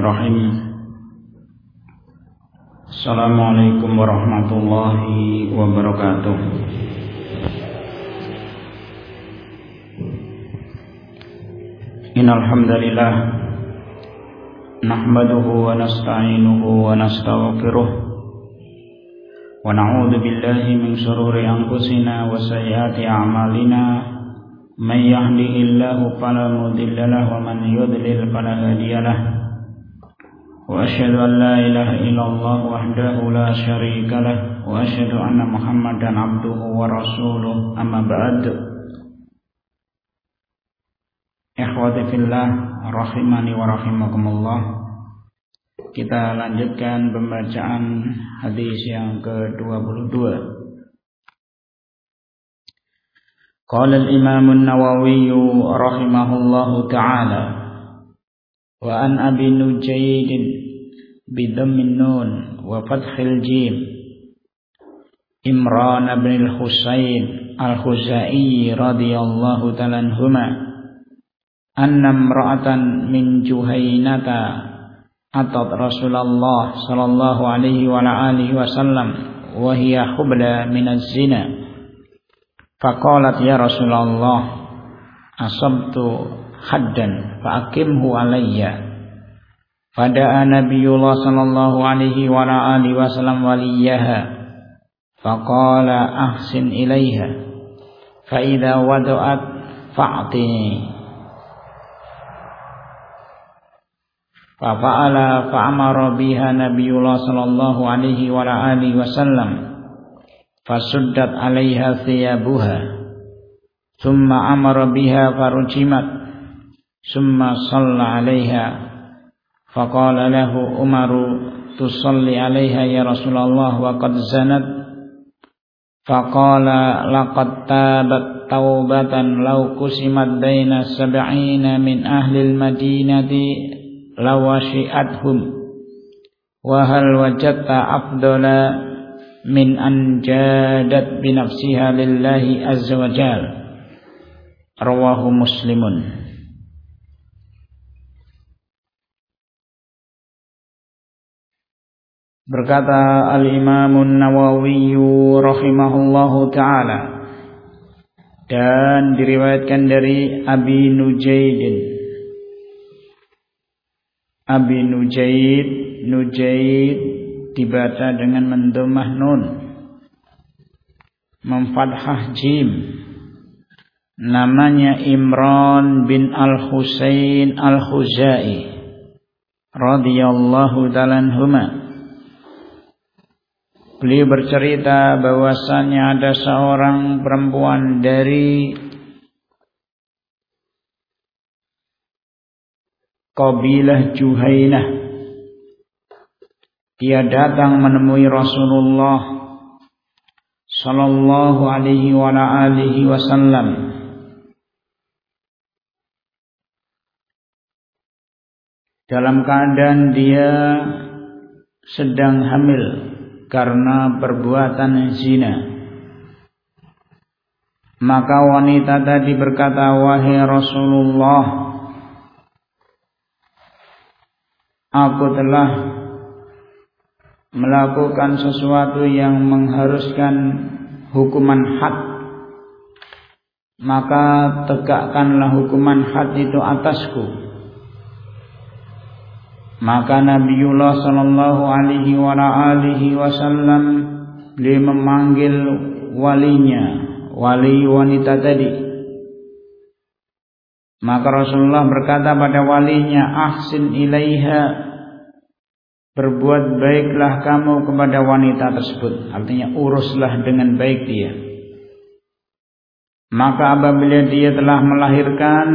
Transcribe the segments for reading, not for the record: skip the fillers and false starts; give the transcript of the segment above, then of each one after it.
Bismillahirrahmanirrahim. Assalamualaikum warahmatullahi wabarakatuh. Innal hamdalillah nahmaduhu wa nasta'inuhu wa nastaghfiruh wa na'udzu billahi min shururi anfusina wa sayyiati a'malina. Man yahdihillahu fala mudilla lahu wa man yudlil fala hadiya lahu. Wa asyhadu an la ilaha illallah wahdahu la syarika lahu wa asyhadu anna Muhammadan abduhu wa rasuluh. Amma ba'd. Ikhwati fillah rahimani wa rahimakumullah. Kita lanjutkan pembacaan hadis yang ke-22. Qala al-Imam an-Nawawi rahimahullahu ta'ala wa an Abi Nujayd bi dhammin nun wa fathil jim Imran bin al-Husayn al-Khuzai radhiyallahu ta'ala anhuma anna imra'atan min Juhaynata atat Rasulullah sallallahu alaihi wa alihi wasallam wa hiya hubla min az-zina. Faqalat ya Rasulullah asabtu haddan fa'aqimhu alayya. Fada'a Nabiyullah sallallahu alaihi wa alihi wasallam waliyaha. Faqala ahsin ilaiha. Fa idza wada'at fa'tini. Fa fa'ala fa'amara biha Nabiyullah sallallahu alaihi wa alihi wasallam. Fasuddat alaiha thiyabuha thumma amara biha farujimat thumma shalla alaiha faqala lahu Umaru tusalli alaiha ya Rasulullah wa qad zanat faqala laqad tabat taubatan law kusimat baina sab'ina min ahli al-madinati lawashi'athum wa hal wajadta afdala min anjadat binafsiha lillahi azza wa jal. Rawahu Muslimun. Berkata al-Imam an-Nawawi rahimahullahu ta'ala, dan diriwayatkan dari Abi Nujayd. Abi Nujayd dibaca dengan mendomah nun, memfathah jim. Namanya Imran bin al-Husayn al-Khuzai radhiyallahu ta'ala anhuma. Beliau bercerita bahwasanya ada seorang perempuan dari kabilah Juhaynah. Dia datang menemui Rasulullah sallallahu alaihi wa alihi wasallam. Dalam keadaan dia sedang hamil karena perbuatan zina. Maka wanita tadi berkata, "Wahai Rasulullah, aku telah melakukan sesuatu yang mengharuskan hukuman had, maka tegakkanlah hukuman had itu atasku." Maka Nabiullah sallallahu alaihi wa alihi wasallam beliau memanggil walinya, wali wanita tadi. Maka Rasulullah berkata pada walinya, "Ahsin ilaiha." Berbuat baiklah kamu kepada wanita tersebut. Artinya uruslah dengan baik dia. Maka apabila dia telah melahirkan,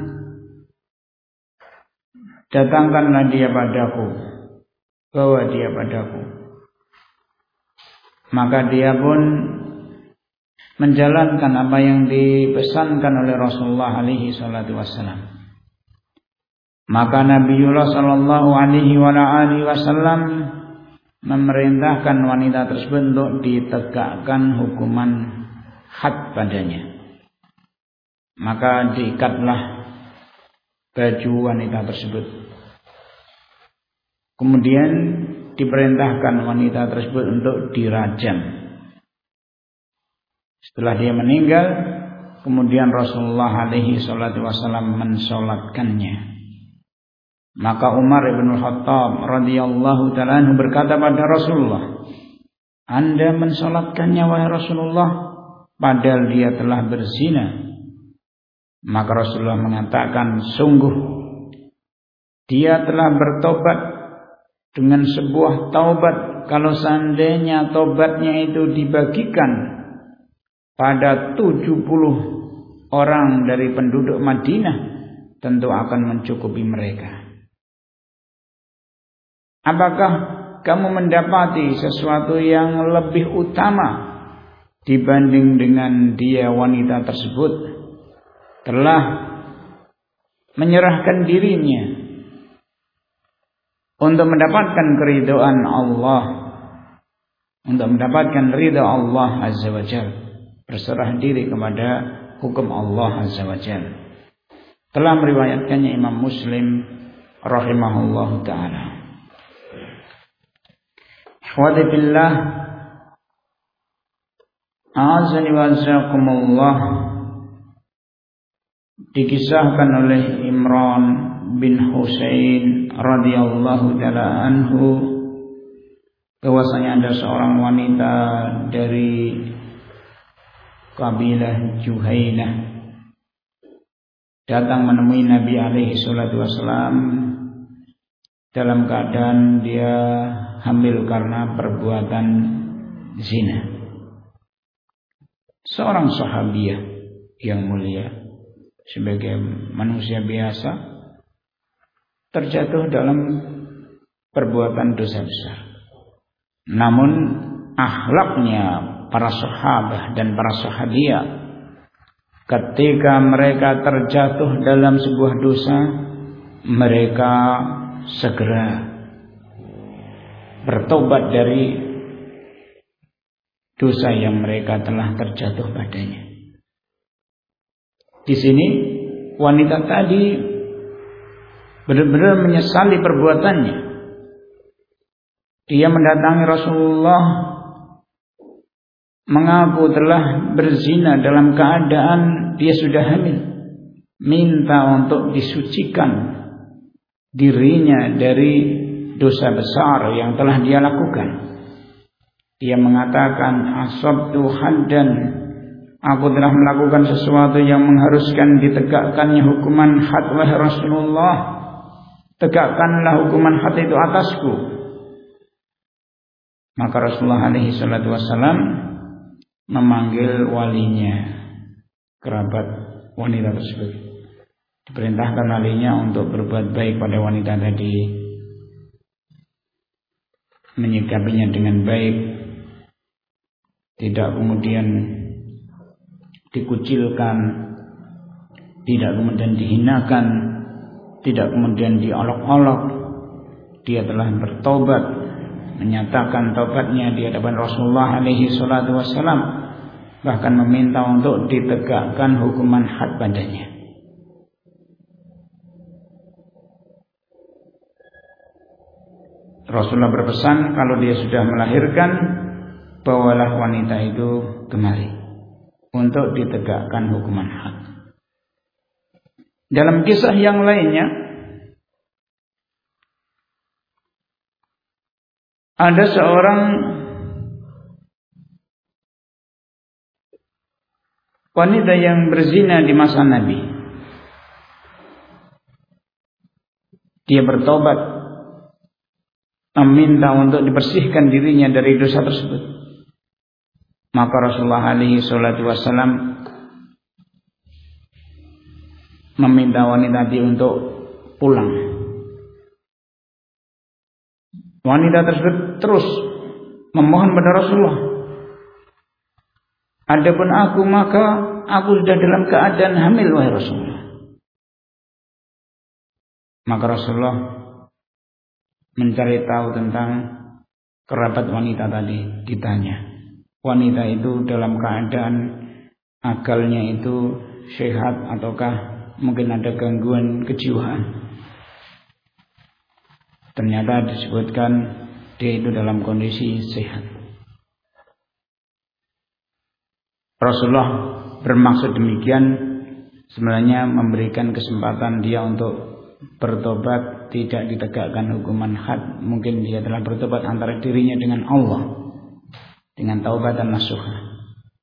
datangkanlah dia padaku, bawa dia padaku. Maka dia pun menjalankan apa yang dipesankan oleh Rasulullah alaihi salatu wassalam. Maka Nabiullah sallallahu alaihi wa alihi wasallam memerintahkan wanita tersebut untuk ditegakkan hukuman had padanya. Maka diikatlah baju wanita tersebut. Kemudian diperintahkan wanita tersebut untuk dirajam. Setelah dia meninggal, kemudian Rasulullah alaihi salatu wasallam mensolatkannya. Maka Umar bin Khattab radhiyallahu ta'ala anhu berkata pada Rasulullah, Anda mensolatkannya wahai Rasulullah, padahal dia telah berzina. Maka Rasulullah mengatakan, sungguh dia telah bertobat dengan sebuah taubat. Kalau seandainya taubatnya itu dibagikan pada 70 orang dari penduduk Madinah, tentu akan mencukupi mereka. Apakah kamu mendapati sesuatu yang lebih utama dibanding dengan dia wanita tersebut telah menyerahkan dirinya untuk mendapatkan keridhaan Allah, untuk mendapatkan ridha Allah Azza wa Jalla, berserah diri kepada hukum Allah Azza wa Jalla. Telah meriwayatkannya Imam Muslim rahimahullahu ta'ala. Ikhwati fillah, a'azani wa azakumullah, dikisahkan oleh Imran bin Husain radhiyallahu ta'ala anhu bahwasanya ada seorang wanita dari kabilah Juhainah datang menemui Nabi alaihi salatu wasallam dalam keadaan dia hamil karena perbuatan zina. Seorang sahabiah yang mulia sebagai manusia biasa terjatuh dalam perbuatan dosa besar. Namun akhlaknya para sahabat dan para sahabiah ketika mereka terjatuh dalam sebuah dosa, mereka segera bertobat dari dosa yang mereka telah terjatuh padanya. Di sini wanita tadi benar-benar menyesali perbuatannya. Dia mendatangi Rasulullah mengaku telah berzina dalam keadaan dia sudah hamil, minta untuk disucikan dirinya dari dosa besar yang telah dia lakukan. Dia mengatakan, asabtu haddan, aku telah melakukan sesuatu yang mengharuskan ditegakkannya hukuman had wahai Rasulullah. Tegakkanlah hukuman had itu atasku. Maka Rasulullah alaihi salatu wassalam memanggil walinya, kerabat wanita tersebut. Diperintahkan walinya untuk berbuat baik pada wanita tadi, menyikapinya dengan baik, tidak kemudian dikucilkan, tidak kemudian dihinakan, tidak kemudian diolok-olok. Dia telah bertobat, menyatakan taubatnya di hadapan Rasulullah alaihi salatu wassalam, bahkan meminta untuk ditegakkan hukuman had padanya. Rasulullah berpesan kalau dia sudah melahirkan, bawalah wanita itu kemari untuk ditegakkan hukuman had. Dalam kisah yang lainnya ada seorang wanita yang berzina di masa Nabi. Dia bertobat, meminta untuk dibersihkan dirinya dari dosa tersebut. Maka Rasulullah alaihi salatu wassalam meminta wanita tadi untuk pulang. Wanita tersebut terus memohon pada Rasulullah, adapun aku, maka aku sudah dalam keadaan hamil wahai Rasulullah. Maka Rasulullah mencari tahu tentang kerabat wanita tadi. Ditanya, wanita itu dalam keadaan akalnya itu sehat ataukah mungkin ada gangguan kejiwaan? ternyata disebutkan dia itu dalam kondisi sehat. Rasulullah bermaksud demikian sebenarnya memberikan kesempatan dia untuk bertobat, tidak ditegakkan hukuman had. Mungkin dia telah bertobat antara dirinya dengan Allah dengan taubatan nasuha.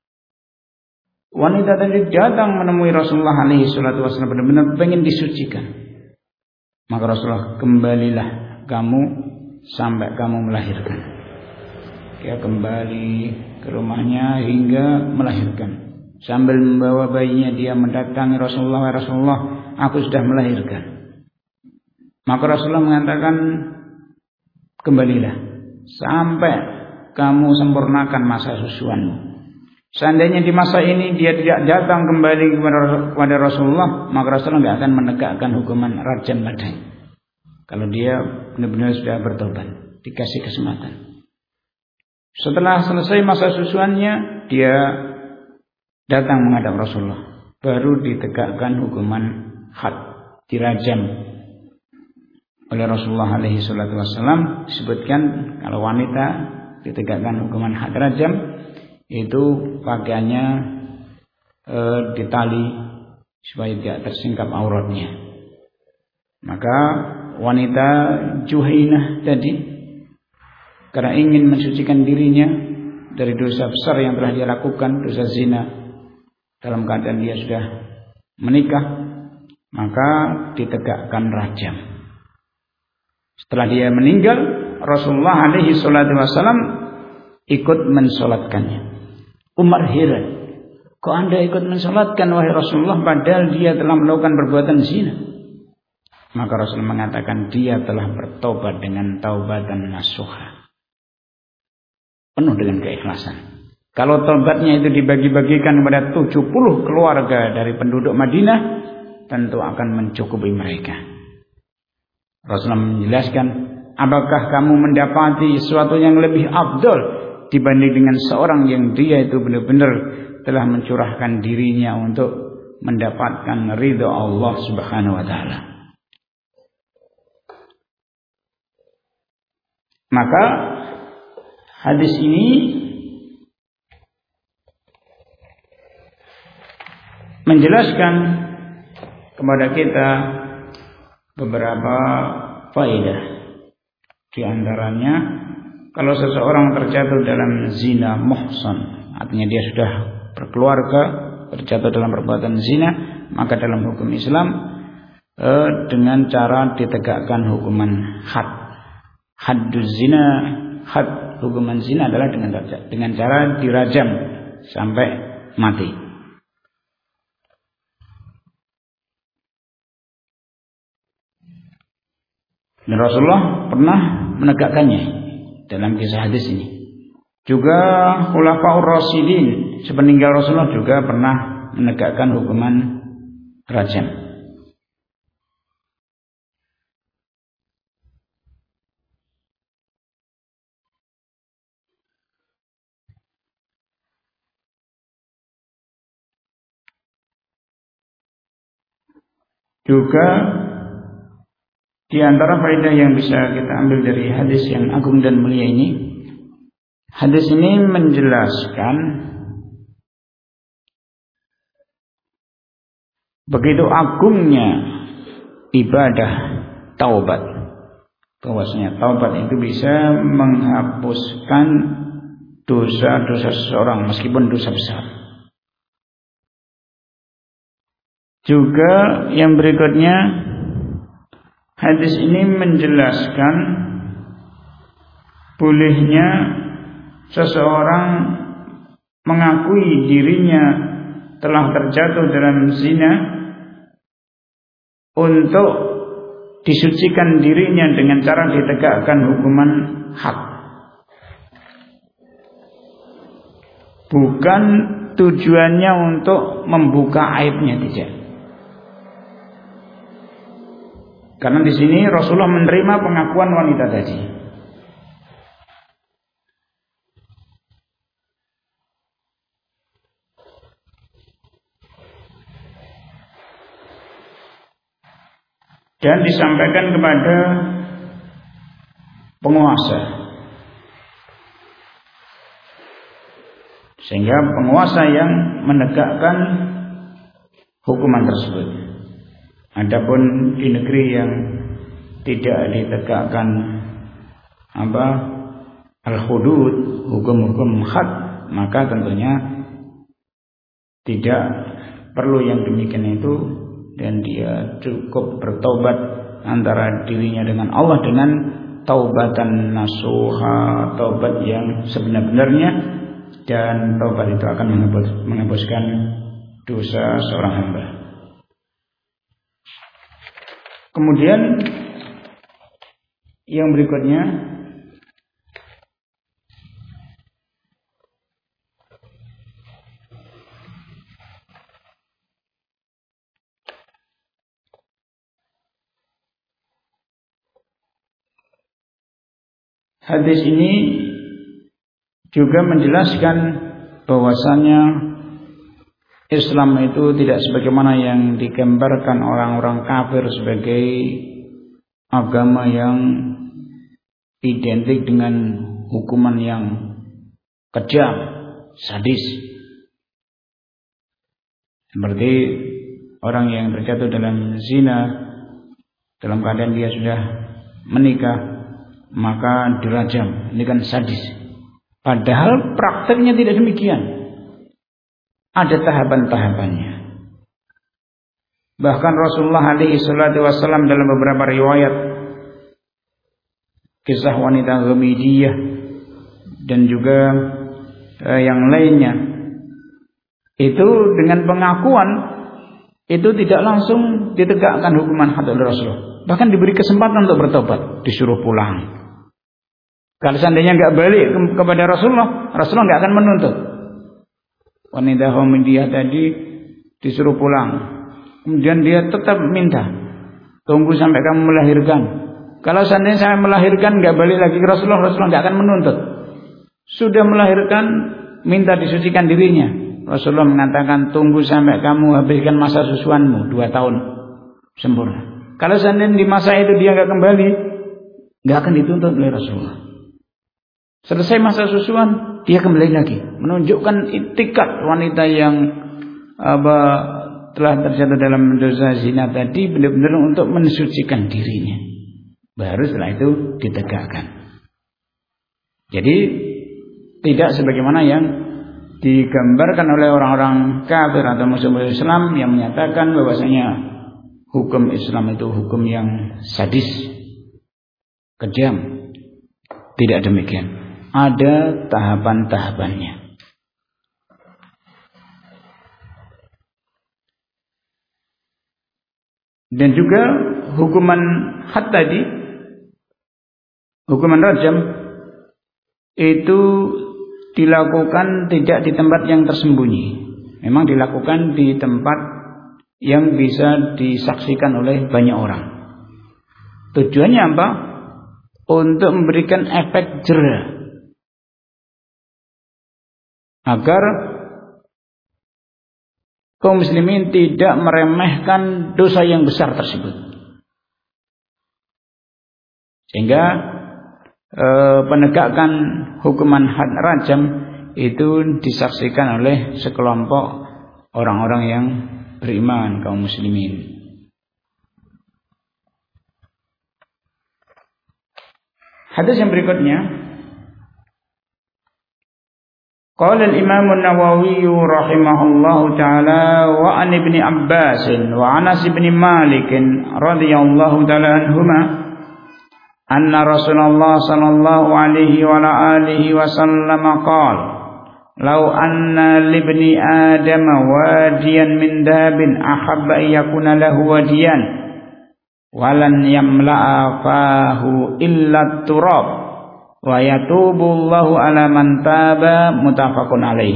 Wanita tadi datang menemui Rasulullah alaihi salatu wasallam, benar-benar ingin disucikan. Maka Rasulullah, kembalilah kamu sampai kamu melahirkan. Dia kembali ke rumahnya hingga melahirkan. Sambil membawa bayinya dia mendatangi Rasulullah, Rasulullah, aku sudah melahirkan. Maka Rasulullah mengatakan, kembalilah sampai kamu sempurnakan masa susuanmu. Seandainya di masa ini dia tidak datang kembali kepada Rasulullah, maka Rasulullah tidak akan menegakkan hukuman rajam padanya. Kalau dia benar-benar sudah bertobat, dikasih kesempatan. Setelah selesai masa susuannya, dia datang menghadap Rasulullah, baru ditegakkan hukuman had, dirajam oleh Rasulullah alaihi salatu wasallam. Disebutkan kalau wanita ditegakkan hukuman had rajam, itu pakaiannya ditali supaya tidak tersingkap auratnya. Maka wanita Juhainah tadi, karena ingin mensucikan dirinya dari dosa besar yang telah dia lakukan, dosa zina, dalam keadaan dia sudah menikah, maka ditegakkan rajam. Setelah dia meninggal, Rasulullah alaihi salatu wasallam ikut mensolatkannya. Umar heran, kok Anda ikut mensolatkan wahai Rasulullah, padahal dia telah melakukan perbuatan zina? Maka Rasul mengatakan dia telah bertobat dengan taubatan nasuha, penuh dengan keikhlasan. Kalau taubatnya itu dibagi-bagikan kepada 70 keluarga dari penduduk Madinah, tentu akan mencukupi mereka. Rasulullah menjelaskan, apakah kamu mendapati sesuatu yang lebih afdal dibanding dengan seorang yang dia itu benar-benar telah mencurahkan dirinya untuk mendapatkan ridha Allah Subhanahu wa taala. Maka hadis ini menjelaskan kepada kita beberapa faedah. Di antaranya, kalau seseorang terjatuh dalam zina muhsan, artinya dia sudah berkeluarga, terjatuh dalam perbuatan zina, maka dalam hukum Islam dengan cara ditegakkan hukuman had. Hadduz zina, had hukuman zina adalah dengan cara dirajam sampai mati. Dan Rasulullah pernah menegakkannya dalam kisah hadis ini. Juga Khulafaur Rasyidin sepeninggal Rasulullah juga pernah menegakkan hukuman rajam. Juga di antara faedah yang bisa kita ambil dari hadis yang agung dan mulia ini, hadis ini menjelaskan begitu agungnya ibadah taubat. Bahwasanya taubat itu bisa menghapuskan dosa-dosa seseorang meskipun dosa besar. Juga yang berikutnya, hadis ini menjelaskan bolehnya seseorang mengakui dirinya telah terjatuh dalam zina untuk disucikan dirinya dengan cara ditegakkan hukuman had. Bukan tujuannya untuk membuka aibnya, tidak. Karena di sini Rasulullah menerima pengakuan wanita tadi. Dan disampaikan kepada penguasa. Sehingga penguasa yang menegakkan hukuman tersebut. Adapun di negeri yang tidak ditegakkan al-hudud, hukum-hukum had, maka tentunya tidak perlu yang demikian itu, dan dia cukup bertobat antara dirinya dengan Allah dengan taubatan nasuha, taubat yang sebenar-benarnya, dan taubat itu akan menghapuskan dosa seorang hamba. Kemudian yang berikutnya, hadis ini juga menjelaskan bahwasanya Islam itu tidak sebagaimana yang digambarkan orang-orang kafir sebagai agama yang identik dengan hukuman yang kejam, sadis. Seperti orang yang terjatuh dalam zina dalam keadaan dia sudah menikah, maka dirajam. Ini kan sadis. Padahal prakteknya tidak demikian. Ada tahapan-tahapannya. Bahkan Rasulullah SAW dalam beberapa riwayat, kisah wanita Ghamidiyah dan juga yang lainnya, itu dengan pengakuan itu tidak langsung ditegakkan hukuman had oleh Rasulullah. Bahkan diberi kesempatan untuk bertobat, disuruh pulang. Kalau seandainya nggak balik kepada Rasulullah, Rasulullah nggak akan menuntut. Wanita Ghamidiyah tadi disuruh pulang, kemudian dia tetap minta, tunggu sampai kamu melahirkan. Kalau seandainya saya melahirkan nggak balik lagi ke Rasulullah, Rasulullah nggak akan menuntut. Sudah melahirkan, minta disucikan dirinya. Rasulullah mengatakan, tunggu sampai kamu habiskan masa susuanmu 2 tahun sempurna. Kalau seandainya di masa itu dia nggak kembali, nggak akan dituntut oleh Rasulullah. Selesai masa susuan, dia kembali lagi, menunjukkan itikat wanita yang telah terjatuh dalam dosa zina tadi benar-benar untuk mensucikan dirinya. Baru setelah itu ditegakkan. Jadi tidak sebagaimana yang digambarkan oleh orang-orang kafir atau musuh-musuh Islam yang menyatakan bahwasanya hukum Islam itu hukum yang sadis, kejam. Tidak demikian. Ada tahapan-tahapannya. Dan juga hukuman had tadi, hukuman rajam, itu dilakukan tidak di tempat yang tersembunyi. Memang dilakukan di tempat yang bisa disaksikan oleh banyak orang. Tujuannya apa? Untuk memberikan efek jera, agar kaum muslimin tidak meremehkan dosa yang besar tersebut. Sehingga penegakan hukuman had rajam itu disaksikan oleh sekelompok orang-orang yang beriman, kaum muslimin. Hadis yang berikutnya, qala al-Imam an-Nawawi rahimahullahu taala wa an Ibnu Abbas wa Anas bin Malik radhiyallahu taala anhuma anna Rasulullah sallallahu alaihi wa alihi wasallam qala law anna libni adam wadiyan min dahabin ahabba yakuna lahu wadiyan walan yamla'a fahu illa turab wa yatubullahu ala man taba, muttafaqun alaih.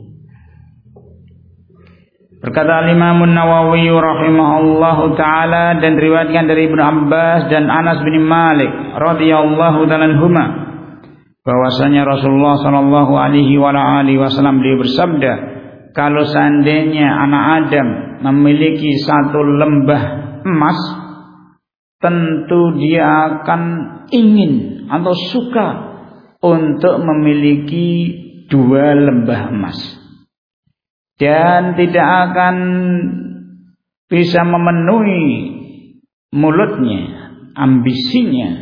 Berkata Imam Nawawi rahimahullahu taala dan diriwayatkan dari Ibnu Abbas dan Anas bin Malik radhiyallahu taala anhuma bahwasanya Rasulullah sallallahu alaihi wasallam beliau bersabda, kalau seandainya anak Adam memiliki satu lembah emas, tentu dia akan ingin atau suka untuk memiliki 2 lembah emas, dan tidak akan bisa memenuhi mulutnya, ambisinya,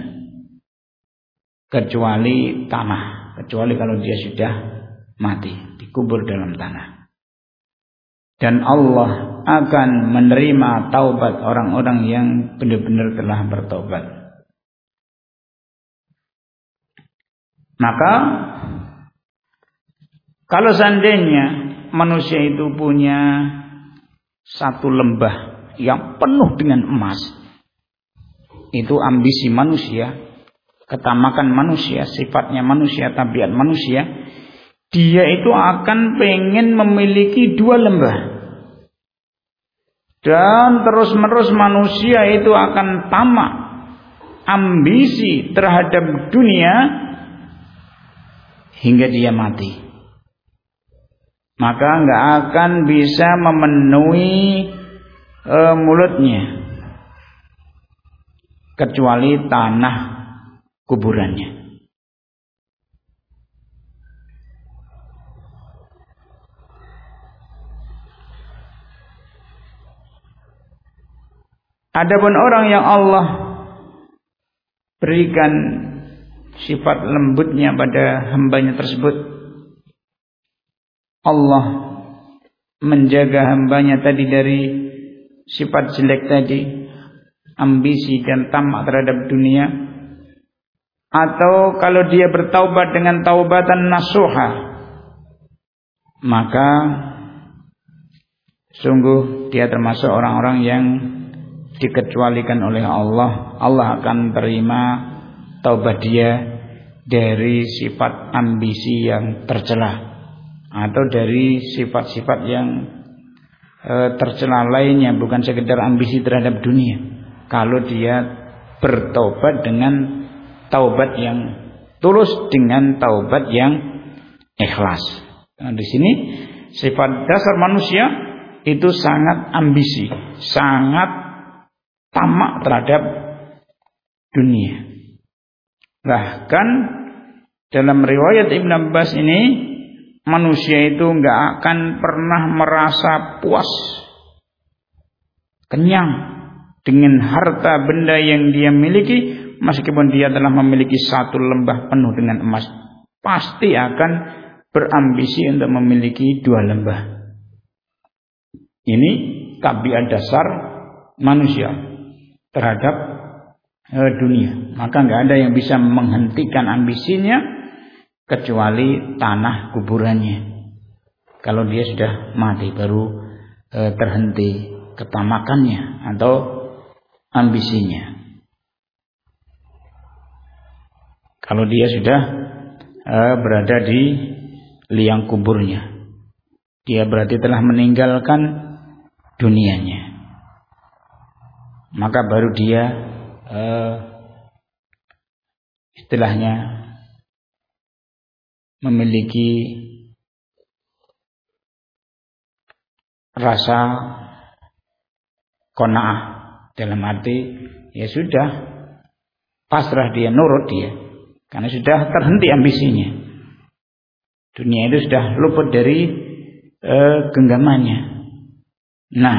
kecuali tanah, kecuali kalau dia sudah mati, dikubur dalam tanah. Dan Allah akan menerima taubat orang-orang yang benar-benar telah bertobat. Maka kalau seandainya manusia itu punya 1 lembah yang penuh dengan emas, itu ambisi manusia, ketamakan manusia, sifatnya manusia, tabiat manusia, dia itu akan pengen memiliki 2 lembah. Dan terus-menerus manusia itu akan tamak, ambisi terhadap dunia hingga dia mati. Maka nggak akan bisa memenuhi mulutnya, kecuali tanah kuburannya. Adapun orang yang Allah berikan sifat lembutnya pada hambanya tersebut, Allah menjaga hambanya tadi dari sifat jelek tadi, ambisi dan tamak terhadap dunia. Atau kalau dia bertaubat dengan taubatan nasuha, maka sungguh dia termasuk orang-orang yang dikecualikan oleh Allah. Allah akan terima taubat dia dari sifat ambisi yang tercela, atau dari sifat-sifat yang tercela lainnya, bukan sekedar ambisi terhadap dunia. Kalau dia bertaubat dengan taubat yang tulus, dengan taubat yang ikhlas. Nah, di sini sifat dasar manusia itu sangat ambisi, sangat tamak terhadap dunia. Bahkan dalam riwayat Ibn Abbas ini, manusia itu nggak akan pernah merasa puas, kenyang dengan harta benda yang dia miliki. Meskipun dia telah memiliki 1 lembah penuh dengan emas, pasti akan berambisi untuk memiliki 2 lembah. Ini tabiat dasar manusia terhadap dunia. Maka nggak ada yang bisa menghentikan ambisinya kecuali tanah kuburannya. Kalau dia sudah mati, baru terhenti ketamakannya atau ambisinya. Kalau dia sudah berada di liang kuburnya, dia berarti telah meninggalkan dunianya. Maka baru dia istilahnya memiliki rasa qanaah, dalam arti ya sudah pasrah, dia nurut dia, karena sudah terhenti ambisinya. Dunia itu sudah luput dari genggamannya. Nah,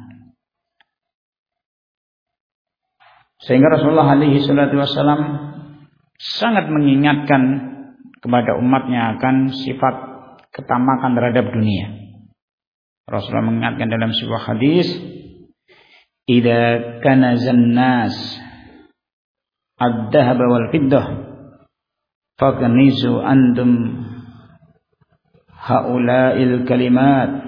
sehingga Rasulullah alaihi salatu wasallam sangat mengingatkan kepada umatnya akan sifat ketamakan terhadap dunia. Rasulullah mengingatkan dalam sebuah hadis, "Idza kanazan nas ad-dhahab wal fiddah faqnizu antum haula'il kalimat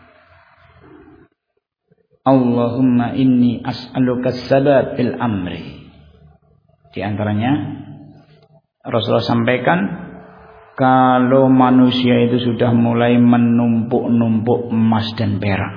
Allahumma inni as'aluka as-sabat fil amri." Di antaranya Rasulullah sampaikan, kalau manusia itu sudah mulai menumpuk-numpuk emas dan perak,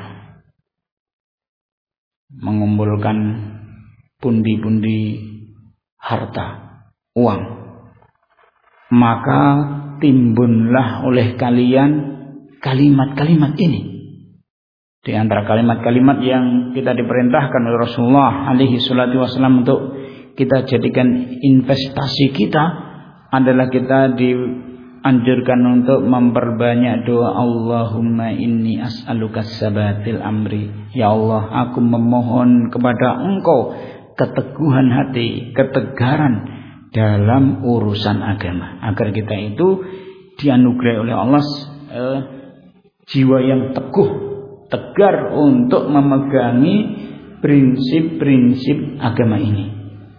mengumpulkan pundi-pundi harta, uang, maka timbunlah oleh kalian kalimat-kalimat ini. Di antara kalimat-kalimat yang kita diperintahkan oleh Rasulullah alaihi salatu wasallam untuk kita jadikan investasi kita adalah kita dianjurkan untuk memperbanyak doa, Allahumma inni as'aluka sabatil amri. Ya Allah, aku memohon kepada Engkau keteguhan hati, ketegaran dalam urusan agama, agar kita itu dianugerahi oleh Allah jiwa yang tegar untuk memegangi prinsip-prinsip agama ini.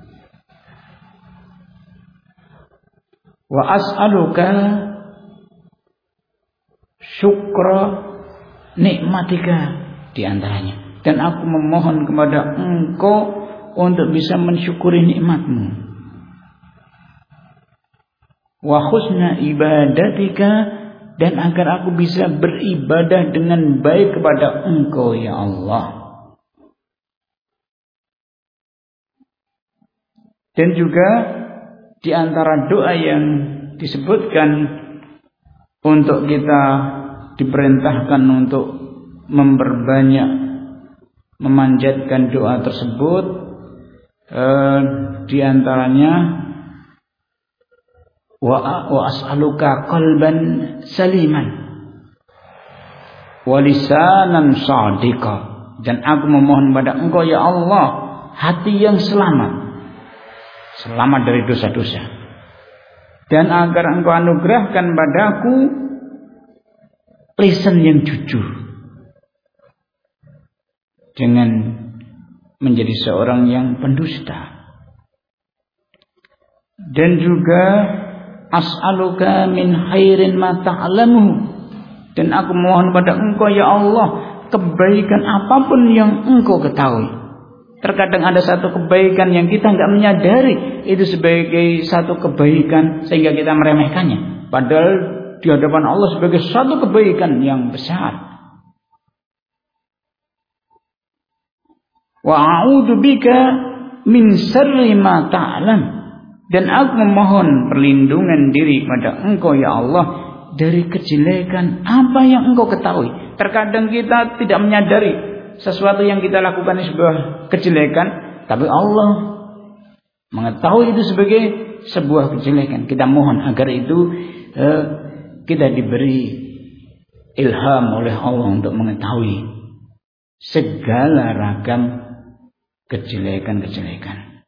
Wa as'aluka syukra nikmatika, di antaranya, dan aku memohon kepada Engkau untuk bisa mensyukuri nikmat-Mu. Wa husna ibadatika, dan agar aku bisa beribadah dengan baik kepada Engkau ya Allah. Dan juga di antara doa yang disebutkan untuk kita diperintahkan untuk memperbanyak memanjatkan doa tersebut, di antaranya wa as'aluka qalban saliman wa lisanan shadiqa, dan aku memohon pada Engkau ya Allah hati yang selamat dari dosa-dosa, dan agar Engkau anugerahkan padaku lisan yang jujur, jangan menjadi seorang yang pendusta. Dan juga as'aluka min khairin ma ta'lamu, dan aku mohon pada Engkau ya Allah kebaikan apapun yang Engkau ketahui. Terkadang ada satu kebaikan yang kita enggak menyadari itu sebagai satu kebaikan sehingga kita meremehkannya, padahal di hadapan Allah sebagai satu kebaikan yang besar. Wa a'udzu bika min syarri ma ta'lam, dan aku memohon perlindungan diri pada Engkau ya Allah dari kejelekan apa yang Engkau ketahui. Terkadang kita tidak menyadari sesuatu yang kita lakukan ini sebuah kejelekan, tapi Allah mengetahui itu sebagai sebuah kejelekan. Kita mohon agar itu kita diberi ilham oleh Allah untuk mengetahui segala ragam kejelekan-kejelekan.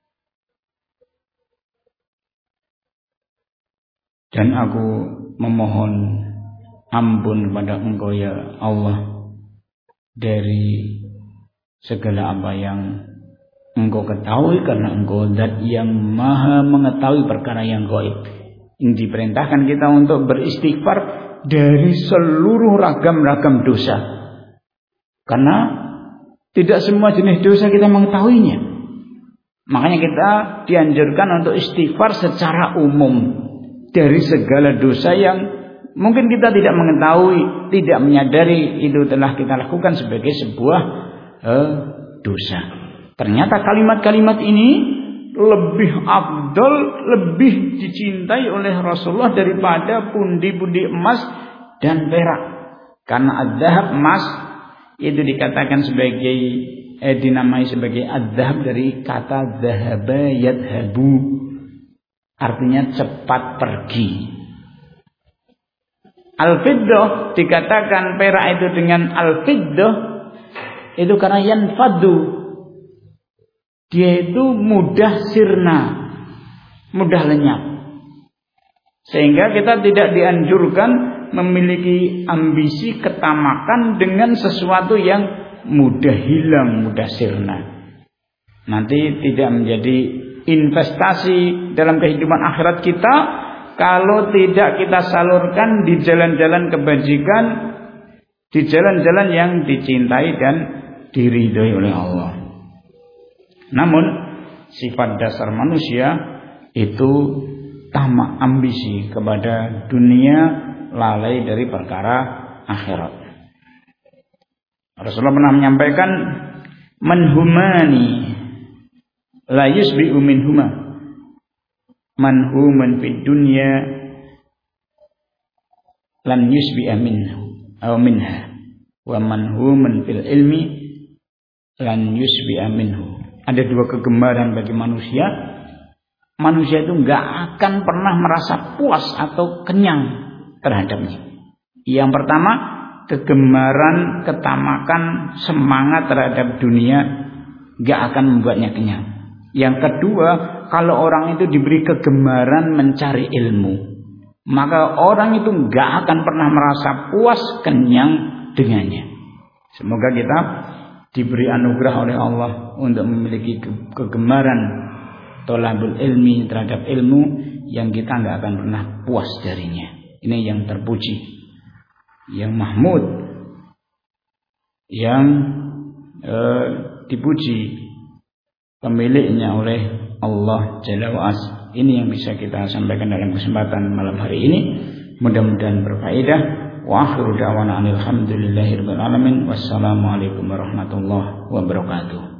Dan aku memohon ampun kepada Engkau ya Allah dari segala apa yang Engkau ketahui, karena Engkau zat yang maha mengetahui perkara yang gaib. Yang diperintahkan kita untuk beristighfar dari seluruh ragam-ragam dosa, karena tidak semua jenis dosa kita mengetahuinya. Makanya kita dianjurkan untuk istighfar secara umum dari segala dosa yang mungkin kita tidak mengetahui, tidak menyadari itu telah kita lakukan sebagai sebuah dosa. Ternyata kalimat-kalimat ini lebih afdal, lebih dicintai oleh Rasulullah daripada pundi-pundi emas dan perak. Karena adzhab, emas, itu dikatakan sebagai dinamai sebagai adzhab dari kata dzahaba yadhabu, artinya cepat pergi. Al-fiddah dikatakan perak itu dengan al-fiddah itu karena yanfadu, dia itu mudah sirna, mudah lenyap, sehingga kita tidak dianjurkan memiliki ambisi ketamakan dengan sesuatu yang mudah hilang, mudah sirna. Nanti tidak menjadi investasi dalam kehidupan akhirat kita kalau tidak kita salurkan di jalan-jalan kebajikan, di jalan-jalan yang dicintai dan diridhoi oleh Allah. Namun sifat dasar manusia itu tamak, ambisi kepada dunia, lalai dari perkara akhirat. Rasulullah pernah menyampaikan, manhumani la yusbi'u minhuma manhuman fid dunya lan yusbi'a minhu aw minha. wa manhumun fil ilmi lan yusbi'a minhu. Ada dua kegemaran bagi manusia. Manusia itu enggak akan pernah merasa puas atau kenyang terhadapnya. Yang pertama, kegemaran, ketamakan, semangat terhadap dunia enggak akan membuatnya kenyang. Yang kedua, kalau orang itu diberi kegemaran mencari ilmu, maka orang itu enggak akan pernah merasa puas, kenyang dengannya. Semoga kita diberi anugerah oleh Allah untuk memiliki kegemaran thalabul ilmi, terhadap ilmu yang kita enggak akan pernah puas darinya. Ini yang terpuji, yang mahmud, yang dipuji pemiliknya oleh Allah Jalla wa'az. Ini yang bisa kita sampaikan dalam kesempatan malam hari ini. Mudah-mudahan berfaedah. Wa akhiru da'wana alhamdulillahirabbil alamin. Wassalamualaikum warahmatullahi wabarakatuh.